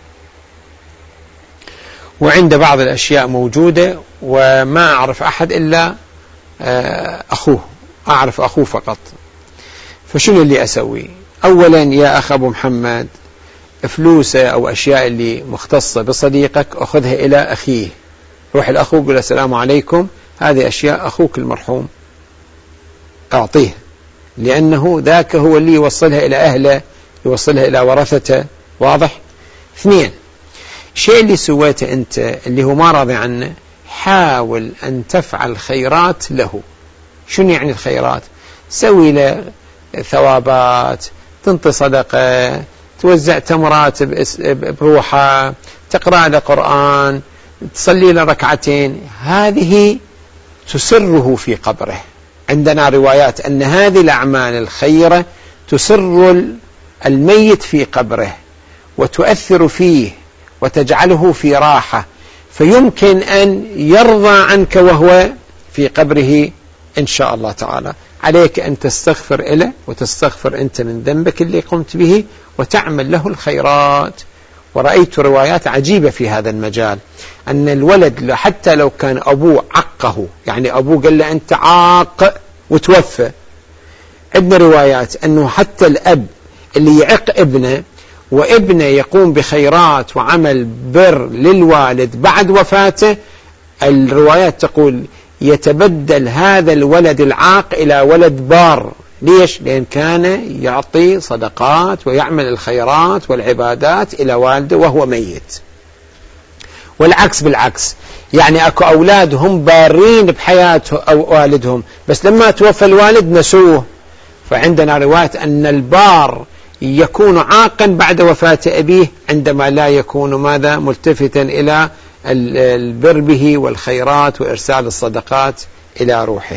وعنده بعض الأشياء موجودة وما أعرف أحد إلا أخوه، أعرف أخوه فقط. فشنو اللي أسوي؟ أولا يا أخ أبو محمد، فلوسه أو أشياء اللي مختصة بصديقك أخذها إلى أخيه، روح الأخوه قل السلام عليكم، هذه أشياء أخوك المرحوم أعطيه، لأنه ذاك هو اللي يوصلها إلى أهله، يوصلها إلى ورثته. واضح؟ اثنين، الشيء اللي سويته أنت اللي هو ما راضي عنه، حاول أن تفعل خيرات له. شنو يعني الخيرات؟ سوي له ثوابات، تنطي صدقة، توزع تمرات بروحه، تقرأ له قرآن، تصلي له ركعتين، هذه تسره في قبره. عندنا روايات أن هذه الأعمال الخيرة تسر الميت في قبره وتؤثر فيه وتجعله في راحة، فيمكن أن يرضى عنك وهو في قبره إن شاء الله تعالى. عليك أن تستغفر إله وتستغفر أنت من ذنبك اللي قمت به وتعمل له الخيرات. ورأيت روايات عجيبة في هذا المجال، أن الولد حتى لو كان أبوه عقه، يعني أبوه قال له أنت عاق وتوفى، عندنا روايات أنه حتى الأب اللي يعق ابنه وابنه يقوم بخيرات وعمل بر للوالد بعد وفاته، الروايات تقول يتبدل هذا الولد العاق إلى ولد بار. ليش؟ لأن كان يعطي صدقات ويعمل الخيرات والعبادات إلى والده وهو ميت. والعكس بالعكس، يعني أكو أولاد هم بارين بحياة أو والدهم، بس لما توفى الوالد نسوه. فعندنا رواية أن البار يكون عاقا بعد وفاة أبيه عندما لا يكون ماذا ملتفتا إلى البر به والخيرات وإرسال الصدقات إلى روحه.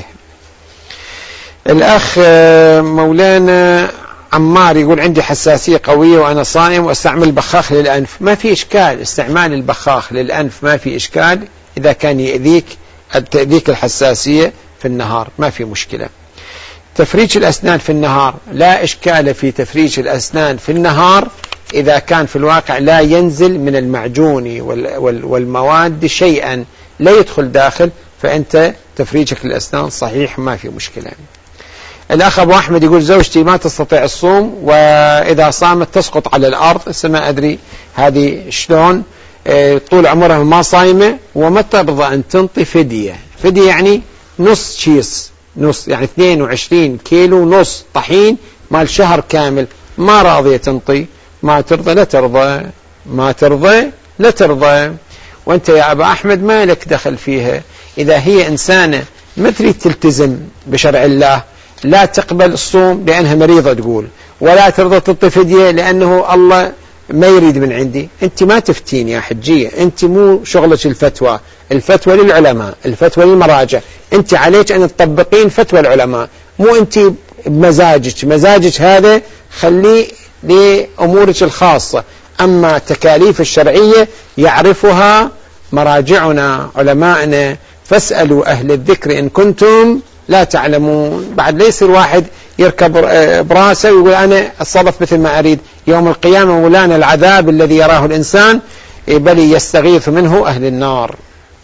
الأخ مولانا عمار يقول عندي حساسية قوية وأنا صائم وأستعمل البخاخ للأنف. ما في إشكال، استعمال البخاخ للأنف ما في إشكال إذا كان يأذيك تأذيك الحساسية في النهار، ما في مشكلة. تفريج الأسنان في النهار لا إشكال في تفريج الأسنان في النهار إذا كان في الواقع لا ينزل من المعجون والمواد شيئا لا يدخل داخل، فأنت تفريجك للأسنان صحيح ما في مشكلة. الأخ أبو أحمد يقول زوجتي ما تستطيع الصوم وإذا صامت تسقط على الأرض، ما أدري هذه شلون، طول عمرها ما صايمة وما ترضى أن تنطي فدية. فدية يعني نص شيس، نص يعني اثنين وعشرين كيلو نص طحين مال شهر كامل، ما راضية تنطي. ما ترضى لا ترضى، ما ترضى لا ترضى. وانت يا أبا أحمد ما لك دخل فيها. إذا هي إنسانة ما تريد تلتزم بشرع الله، لا تقبل الصوم لأنها مريضة تقول، ولا ترضى تنطي فدية لأنه الله ما يريد من عندي، أنت ما تفتين يا حجية، أنت مو شغلك الفتوى، الفتوى للعلماء، الفتوى للمراجع، أنت عليك أن تطبقين فتوى العلماء، مو أنت بمزاجك، مزاجك هذا خليه لأمورك الخاصة. أما التكاليف الشرعية يعرفها مراجعنا علماءنا، فاسألوا أهل الذكر إن كنتم لا تعلمون. بعد ليس الواحد يركب براسه ويقول أنا أتصرف مثل ما أريد، يوم القيامة مولانا العذاب الذي يراه الإنسان بل يستغيث منه أهل النار.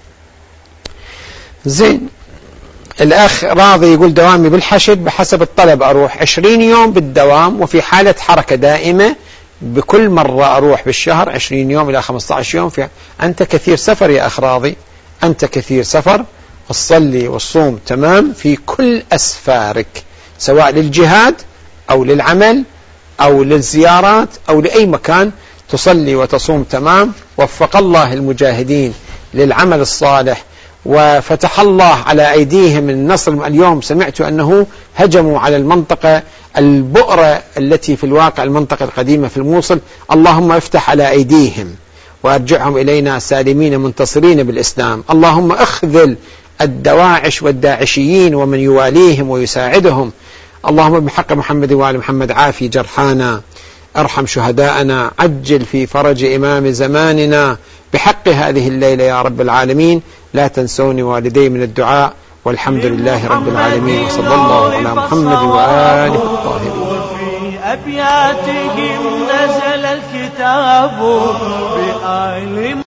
زين. الأخ راضي يقول دوامي بالحشد بحسب الطلب أروح عشرين يوم بالدوام وفي حالة حركة دائمة، بكل مرة أروح بالشهر عشرين يوم إلى خمسة عشر يوم. في أنت كثير سفر يا أخ راضي، أنت كثير سفر، والصلي والصوم تمام في كل أسفارك، سواء للجهاد أو للعمل أو للزيارات أو لأي مكان، تصلي وتصوم تمام. وفق الله المجاهدين للعمل الصالح وفتح الله على أيديهم النصر. اليوم سمعت أنه هجموا على المنطقة البؤرة التي في الواقع المنطقة القديمة في الموصل، اللهم افتح على أيديهم وارجعهم إلينا سالمين منتصرين بالإسلام. اللهم اخذل الدواعش والداعشيين ومن يواليهم ويساعدهم. اللهم بحق محمد وآل محمد عافي جرحانا، ارحم شهداءنا، عجل في فرج إمام زماننا بحق هذه الليلة يا رب العالمين. لا تنسوني والدي من الدعاء، والحمد لله رب العالمين، وصلى الله على محمد وآله الطاهرين. وفي أبياتهم نزل الكتاب بآل